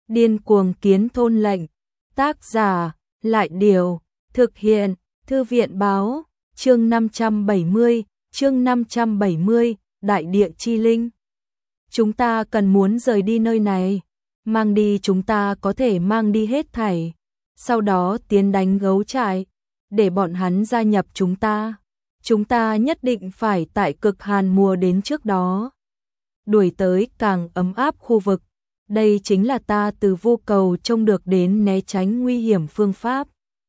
Điên cuồng kiến thôn lệnh. Tác giả, Lại Điều. Thực hiện, Thư viện Báo. Chương 570, chương 570, Đại địa chi linh. Chúng ta cần muốn rời đi nơi này. Mang đi chúng ta có thể mang đi hết thảy. Sau đó tiến đánh gấu trại. Để bọn hắn gia nhập chúng ta. Chúng ta nhất định phải tại cực hàn mùa đến trước đó. Đuổi tới càng ấm áp khu vực. Đây chính là ta từ vô cầu trông được đến né tránh nguy hiểm phương pháp.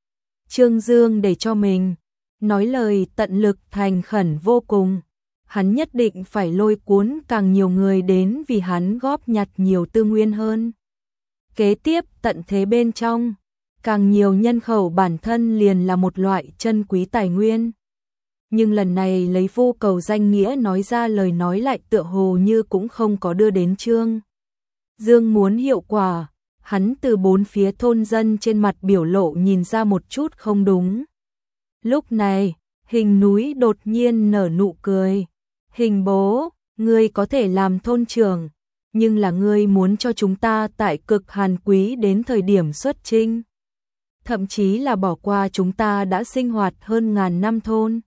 Trương Dương để cho mình nói lời tận lực thành khẩn vô cùng. Hắn nhất định phải lôi cuốn càng nhiều người đến vì hắn góp nhặt nhiều tư nguyên hơn. Kế tiếp tận thế bên trong, càng nhiều nhân khẩu bản thân liền là một loại chân quý tài nguyên. Nhưng lần này lấy vô cầu danh nghĩa nói ra lời nói lại tựa hồ như cũng không có đưa đến Trương Dương muốn hiệu quả. Hắn từ bốn phía thôn dân trên mặt biểu lộ nhìn ra một chút không đúng. Lúc này, Hình Núi đột nhiên nở nụ cười. Hình bố, ngươi có thể làm thôn trưởng, nhưng là ngươi muốn cho chúng ta tại cực hàn quý đến thời điểm xuất chinh. Thậm chí là bỏ qua chúng ta đã sinh hoạt hơn ngàn năm thôn.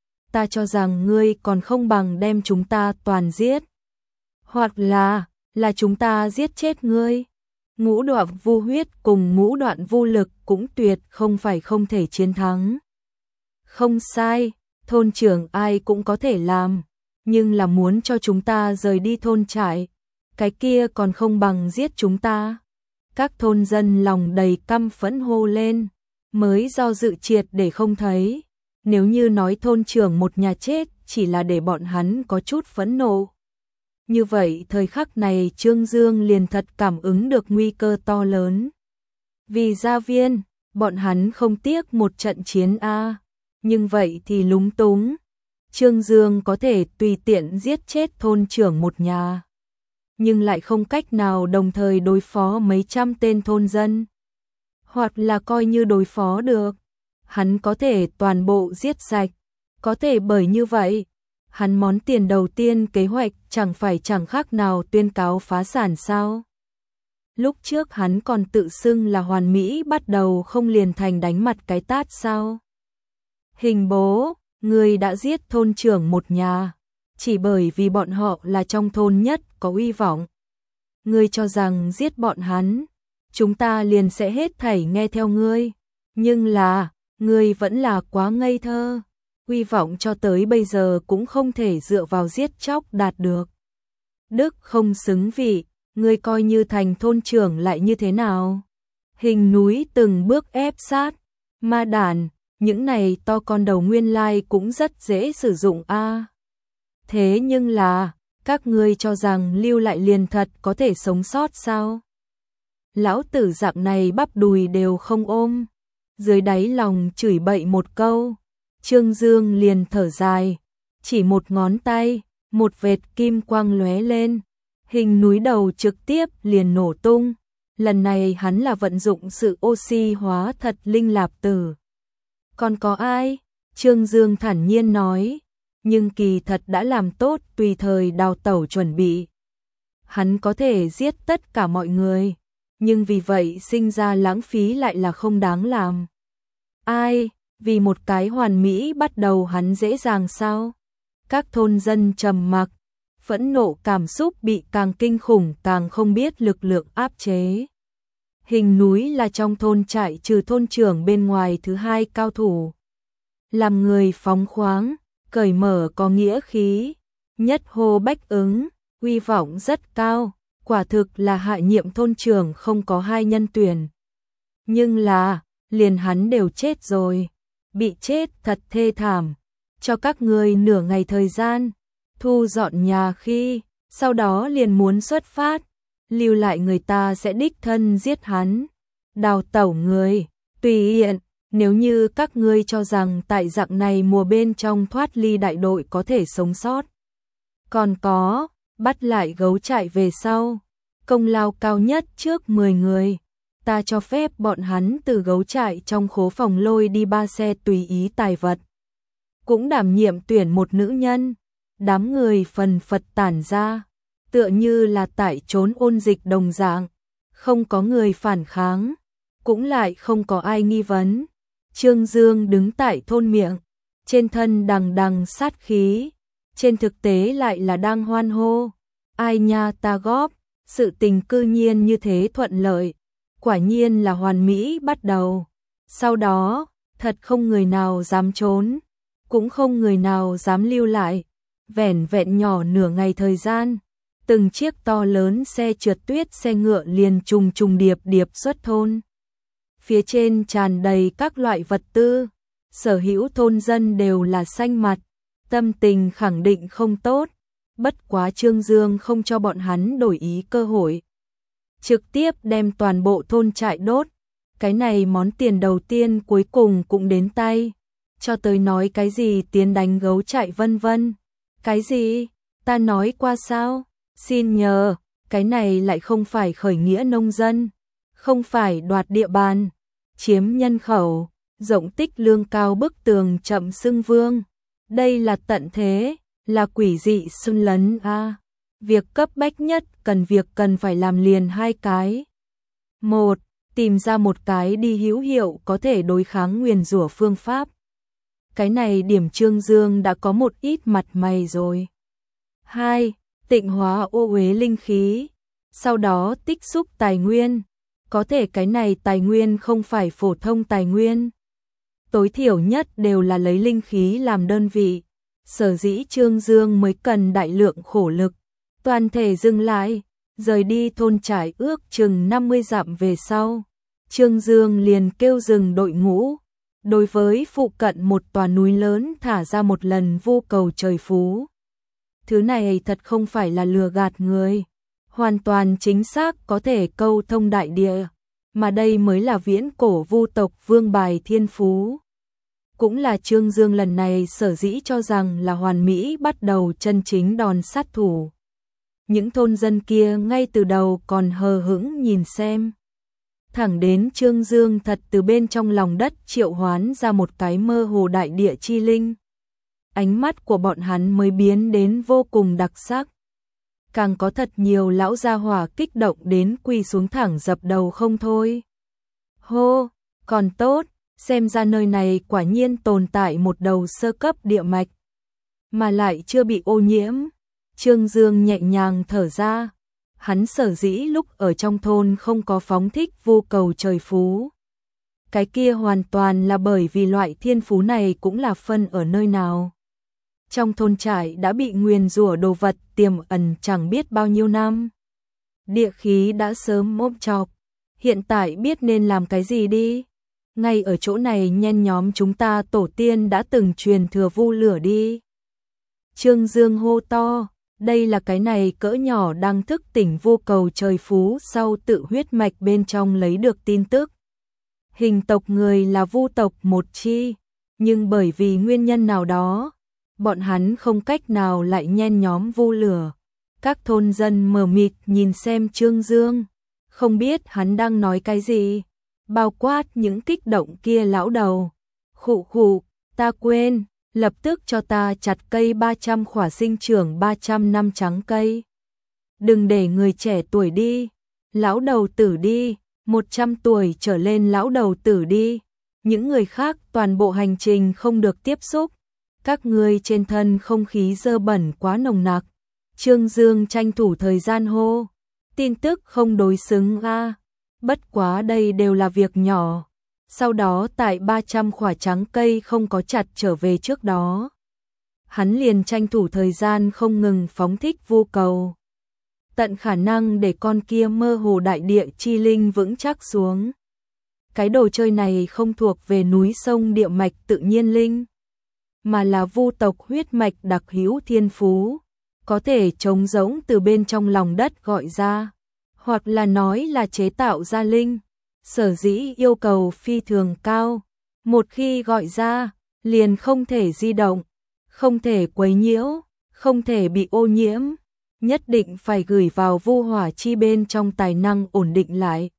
Ta cho rằng ngươi còn không bằng đem chúng ta toàn giết. Hoặc là chúng ta giết chết ngươi. Ngũ đoạn vu huyết cùng ngũ đoạn vô lực cũng tuyệt không phải không thể chiến thắng. Không sai, thôn trưởng ai cũng có thể làm, nhưng là muốn cho chúng ta rời đi thôn trại, cái kia còn không bằng giết chúng ta. Các thôn dân lòng đầy căm phẫn hô lên, mới do dự triệt để không thấy. Nếu như nói thôn trưởng một nhà chết chỉ là để bọn hắn có chút phẫn nộ. Như vậy thời khắc này Trương Dương liền thật cảm ứng được nguy cơ to lớn. Vì gia viên, bọn hắn không tiếc một trận chiến A, nhưng vậy thì lúng túng. Trương Dương có thể tùy tiện giết chết thôn trưởng một nhà, nhưng lại không cách nào đồng thời đối phó mấy trăm tên thôn dân. Hoặc là coi như đối phó được, hắn có thể toàn bộ giết sạch, có thể bởi như vậy. Hắn món tiền đầu tiên kế hoạch chẳng phải chẳng khác nào tuyên cáo phá sản sao. Lúc trước hắn còn tự xưng là hoàn mỹ bắt đầu không liền thành đánh mặt cái tát sao. Hình bố, người đã giết thôn trưởng một nhà, chỉ bởi vì bọn họ là trong thôn nhất có uy vọng. Ngươi cho rằng giết bọn hắn, chúng ta liền sẽ hết thảy nghe theo ngươi, nhưng là, ngươi vẫn là quá ngây thơ. Uy vọng cho tới bây giờ cũng không thể dựa vào giết chóc đạt được. Đức không xứng vị, ngươi coi như thành thôn trưởng lại như thế nào? Hình Núi từng bước ép sát. Ma đàn, những này to con đầu nguyên lai cũng rất dễ sử dụng a. Thế nhưng là, các ngươi cho rằng lưu lại liền thật có thể sống sót sao? Lão tử dạng này bắp đùi đều không ôm. Dưới đáy lòng chửi bậy một câu. Trương Dương liền thở dài, chỉ một ngón tay, một vệt kim quang lóe lên, Hình Núi đầu trực tiếp liền nổ tung. Lần này hắn là vận dụng sự oxy hóa thật linh lạp tử. Còn có ai? Trương Dương thản nhiên nói, nhưng kỳ thật đã làm tốt tùy thời đào tẩu chuẩn bị. Hắn có thể giết tất cả mọi người, nhưng vì vậy sinh ra lãng phí lại là không đáng làm. Ai? Vì một cái hoàn mỹ bắt đầu hắn dễ dàng sao? Các thôn dân trầm mặc, phẫn nộ cảm xúc bị càng kinh khủng càng không biết lực lượng áp chế. Hình Núi là trong thôn trại trừ thôn trưởng bên ngoài thứ hai cao thủ. Làm người phóng khoáng, cởi mở có nghĩa khí, nhất hô bách ứng, uy vọng rất cao, quả thực là hạ nhiệm thôn trưởng không có hai nhân tuyển. Nhưng là, liền hắn đều chết rồi. Bị chết thật thê thảm, cho các ngươi nửa ngày thời gian, thu dọn nhà khi, sau đó liền muốn xuất phát, lưu lại người ta sẽ đích thân giết hắn, đào tẩu người, tùy hiện, nếu như các ngươi cho rằng tại dạng này mùa bên trong thoát ly đại đội có thể sống sót. Còn có, bắt lại gấu trại về sau, công lao cao nhất trước 10 người. Ta cho phép bọn hắn từ gấu trại trong khố phòng lôi đi 3 xe tùy ý tài vật. Cũng đảm nhiệm tuyển một nữ nhân. Đám người phần phật tản ra, tựa như là tại trốn ôn dịch đồng dạng. Không có người phản kháng, cũng lại không có ai nghi vấn. Trương Dương đứng tại thôn miệng, trên thân đằng đằng sát khí, trên thực tế lại là đang hoan hô. Ai nha ta góp, sự tình cư nhiên như thế thuận lợi, quả nhiên là hoàn mỹ bắt đầu. Sau đó, thật không người nào dám trốn, cũng không người nào dám lưu lại. Vẻn vẹn nhỏ nửa ngày thời gian, từng chiếc to lớn xe trượt tuyết xe ngựa liền trùng trùng điệp điệp xuất thôn. Phía trên tràn đầy các loại vật tư, sở hữu thôn dân đều là xanh mặt, tâm tình khẳng định không tốt, bất quá Trương Dương không cho bọn hắn đổi ý cơ hội. Trực tiếp đem toàn bộ thôn trại đốt, cái này món tiền đầu tiên cuối cùng cũng đến tay, cho tới nói cái gì tiến đánh gấu trại vân vân. Cái gì? Ta nói qua sao? Xin nhờ, cái này lại không phải khởi nghĩa nông dân, không phải đoạt địa bàn, chiếm nhân khẩu, rộng tích lương cao bức tường chậm xưng vương. Đây là tận thế, là quỷ dị xâm lấn a. Việc cấp bách nhất việc cần phải làm liền hai cái. Một, tìm ra một cái đi hữu hiệu có thể đối kháng nguyền rủa phương pháp. Cái này điểm Trương Dương đã có một ít mặt mày rồi. Hai, tịnh hóa ô uế linh khí, sau đó tích xúc tài nguyên. Có thể cái này tài nguyên không phải phổ thông tài nguyên. Tối thiểu nhất đều là lấy linh khí làm đơn vị. Sở dĩ Trương Dương mới cần đại lượng khổ lực. Toàn thể dừng lại, rời đi thôn trải ước chừng 50 dặm về sau. Trương Dương liền kêu dừng đội ngũ. Đối với phụ cận một tòa núi lớn thả ra một lần vu cầu trời phú. Thứ này thật không phải là lừa gạt người, hoàn toàn chính xác có thể câu thông đại địa, mà đây mới là viễn cổ vu tộc vương bài thiên phú. Cũng là Trương Dương lần này sở dĩ cho rằng là hoàn mỹ bắt đầu chân chính đòn sát thủ. Những thôn dân kia ngay từ đầu còn hờ hững nhìn xem. Thẳng đến Trương Dương thật từ bên trong lòng đất triệu hoán ra một cái mơ hồ đại địa chi linh. Ánh mắt của bọn hắn mới biến đến vô cùng đặc sắc. Càng có thật nhiều lão gia hỏa kích động đến quỳ xuống thẳng dập đầu không thôi. Hô, còn tốt, xem ra nơi này quả nhiên tồn tại một đầu sơ cấp địa mạch, mà lại chưa bị ô nhiễm. Trương Dương nhẹ nhàng thở ra. Hắn sở dĩ lúc ở trong thôn không có phóng thích vu cầu trời phú. Cái kia hoàn toàn là bởi vì loại thiên phú này cũng là phân ở nơi nào. Trong thôn trại đã bị nguyền rủa đồ vật tiềm ẩn chẳng biết bao nhiêu năm. Địa khí đã sớm ôm chọc, hiện tại biết nên làm cái gì đi. Ngay ở chỗ này nhen nhóm chúng ta tổ tiên đã từng truyền thừa vu lửa đi. Trương Dương hô to. Đây là cái này cỡ nhỏ đang thức tỉnh vu cầu trời phú sau tự huyết mạch bên trong lấy được tin tức. Hình tộc người là vu tộc một chi, nhưng bởi vì nguyên nhân nào đó, bọn hắn không cách nào lại nhen nhóm vu lửa. Các thôn dân mờ mịt nhìn xem Trương Dương, không biết hắn đang nói cái gì, bao quát những kích động kia lão đầu. Khụ khụ, ta quên. Lập tức cho ta chặt cây 300 khỏa sinh trưởng 300 năm trắng cây. Đừng để người trẻ tuổi đi, lão đầu tử đi, 100 tuổi trở lên lão đầu tử đi. Những người khác toàn bộ hành trình không được tiếp xúc. Các ngươi trên thân không khí dơ bẩn quá nồng nặc. Trương Dương tranh thủ thời gian hô. Tin tức không đối xứng a. Bất quá đây đều là việc nhỏ. Sau đó tại 300 khỏa trắng cây không có chặt trở về trước đó, hắn liền tranh thủ thời gian không ngừng phóng thích vu cầu. Tận khả năng để con kia mơ hồ đại địa chi linh vững chắc xuống. Cái đồ chơi này không thuộc về núi sông địa mạch tự nhiên linh, mà là vu tộc huyết mạch đặc hữu thiên phú, có thể trống rỗng từ bên trong lòng đất gọi ra, hoặc là nói là chế tạo ra linh. Sở dĩ yêu cầu phi thường cao, một khi gọi ra, liền không thể di động, không thể quấy nhiễu, không thể bị ô nhiễm, nhất định phải gửi vào vu hỏa chi bên trong tài năng ổn định lại.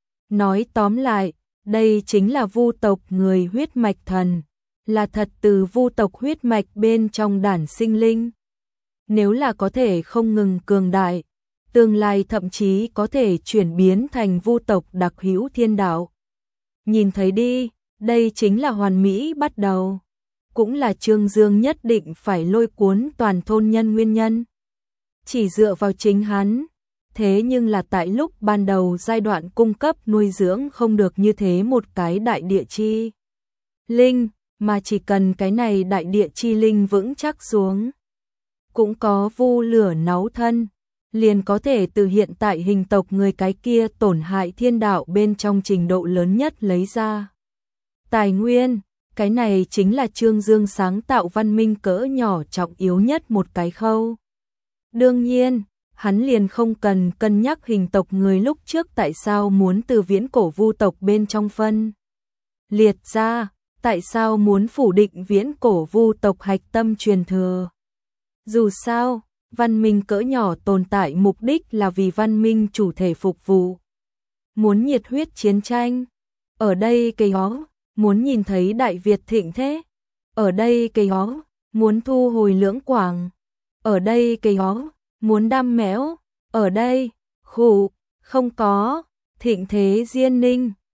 Nói tóm lại, đây chính là vu tộc người huyết mạch thần, là thật từ vu tộc huyết mạch bên trong đản sinh linh. Nếu là có thể không ngừng cường đại, tương lai thậm chí có thể chuyển biến thành vu tộc đặc hữu thiên đạo. Nhìn thấy đi, đây chính là hoàn mỹ bắt đầu. Cũng là Trương Dương nhất định phải lôi cuốn toàn thôn nhân nguyên nhân. Chỉ dựa vào chính hắn. Thế nhưng là tại lúc ban đầu giai đoạn cung cấp nuôi dưỡng không được như thế một cái đại địa chi linh, mà chỉ cần cái này đại địa chi linh vững chắc xuống. Cũng có vu lửa náu thân, liền có thể từ hiện tại hình tộc người cái kia tổn hại thiên đạo bên trong trình độ lớn nhất lấy ra. Tài nguyên, cái này chính là Trương Dương sáng tạo văn minh cỡ nhỏ trọng yếu nhất một cái khâu. Đương nhiên, hắn liền không cần cân nhắc hình tộc người lúc trước tại sao muốn từ viễn cổ vu tộc bên trong phân liệt ra, tại sao muốn phủ định viễn cổ vu tộc hạch tâm truyền thừa. Dù sao, văn minh cỡ nhỏ tồn tại mục đích là vì văn minh chủ thể phục vụ. Muốn nhiệt huyết chiến tranh, ở đây cây hó, muốn nhìn thấy Đại Việt thịnh thế, ở đây cây hó, muốn thu hồi Lưỡng Quảng, ở đây cây hó, muốn đam mẽo, ở đây, khủ, không có, thịnh thế Diên Ninh,